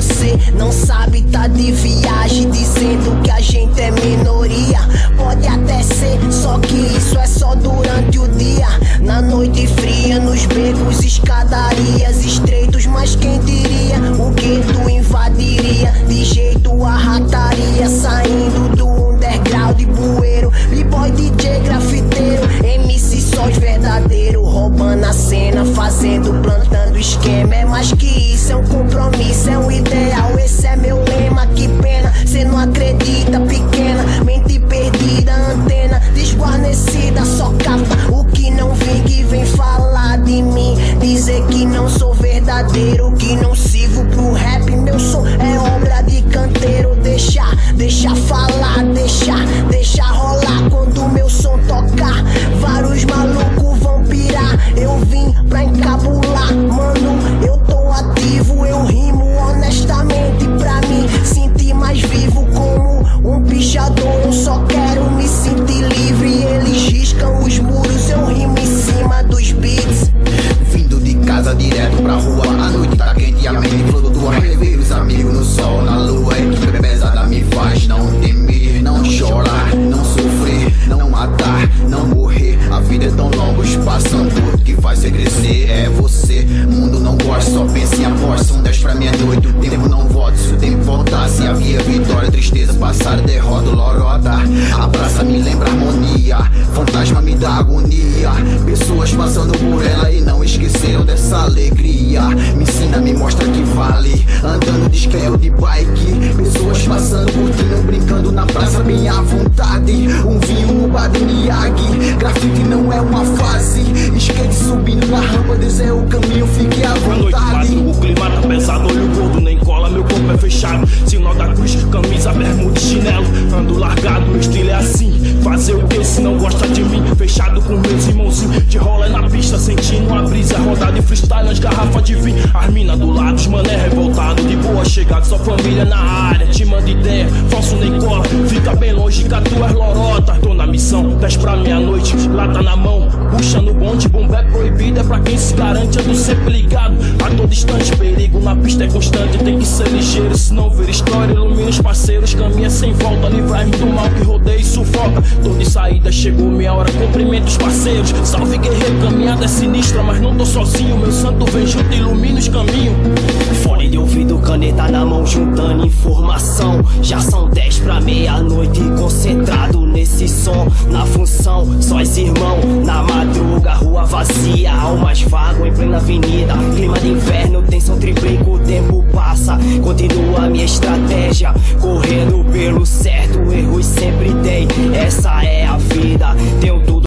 você não sabe, tá de viagem, dizendo que a gente é minoria. Pode até ser, só que isso é só durante o dia. Na noite fria, nos becos, escadarias estreitos, mas quem diria o gueto invadiria de jeito a rataria, saindo do underground de bueiro, b-boy, DJ, grafiteiro, MC sóis verdadeiro, roubando a cena, fazendo, plantando esquema. É mais que isso, é um compromisso, é um ideal, esse é meu lema. Que pena, cê não acredita, pequena mente perdida, antena desguarnecida, só capta o que não vem, que vem falar de mim, dizer que não sou verdadeiro, que não sirvo pro rap. Meu som é obra de canteiro, deixa falar, deixa rolar. Quando meu som tocar, vários malucos vão pirar. Eu vim pra encabular, mano, eu tô ativo, eu rimo honestamente pra mim sentir mais vivo como um pichador. Eu só quero me sentir livre, eles riscam os muros, eu rimo em cima dos beats. Vindo de casa direto pra rua, a noite tá quente e a mente flutua. Rever os amigos no sol, na lua, equipe pesada me faz não temer, não chorar, não sofrer, não matar, não morrer. A vida é tão longa, o espaço é um curto, que faz você crescer é você. O mundo não gosta, só pensa em aposta. São 10 pra meia-noite, o tempo não volta. Se o tempo voltasse, havia vitória, tristeza, passar, derrota, lorota. A praça me lembra harmonia, fantasma me dá agonia. Pessoas passando por ela e não esqueceram dessa alegria. Me ensina, me mostra que vale, andando de scale de bike. Pessoas passando, curtindo, brincando na praça bem à vontade. Um vinho no bar de Miyagi, grafite não é uma fase. Skate subindo na rampa, Deus é o caminho, fique à vontade. O clima tá pesado, olho gordo, nem cola, meu corpo é fechado. Sinal da cruz, camisa, bermuda e chinelo. Ando largado, meu estilo é assim. Fazer o que se não gosta de mim? Fechado com meus irmãozinhos, de rola na pista, sentindo a brisa. Rodada de freestyle nas garrafas de vinho. As mina do lado, os mané revoltado, de boa chegado, só família na área. Te manda ideia, falso nem cola, fica bem longe que a tua é lorota. Tô na missão, 10 pra meia-noite, lata na mão, puxa no bonde, bomba é proibida, é pra quem se garante, ando sempre ligado a todo instante, perigo na pista é constante, tem que ser ligeiro, se não vir história, ilumina os parceiros, caminha sem volta, livrai-me do mal que rodeia e sufoca. Tô de saída, chegou minha hora, cumprimento os parceiros, salve guerreiro, caminhada é sinistra, mas não tô sozinho, meu santo vem junto, ilumina os caminhos. Fone de ouvido, caneta na mão, juntando informação. Já são 10 pra meia-noite, concentrado nesse som, na função, sóis irmão, na madruga, rua vazia, almas vago em plena avenida, clima de inverno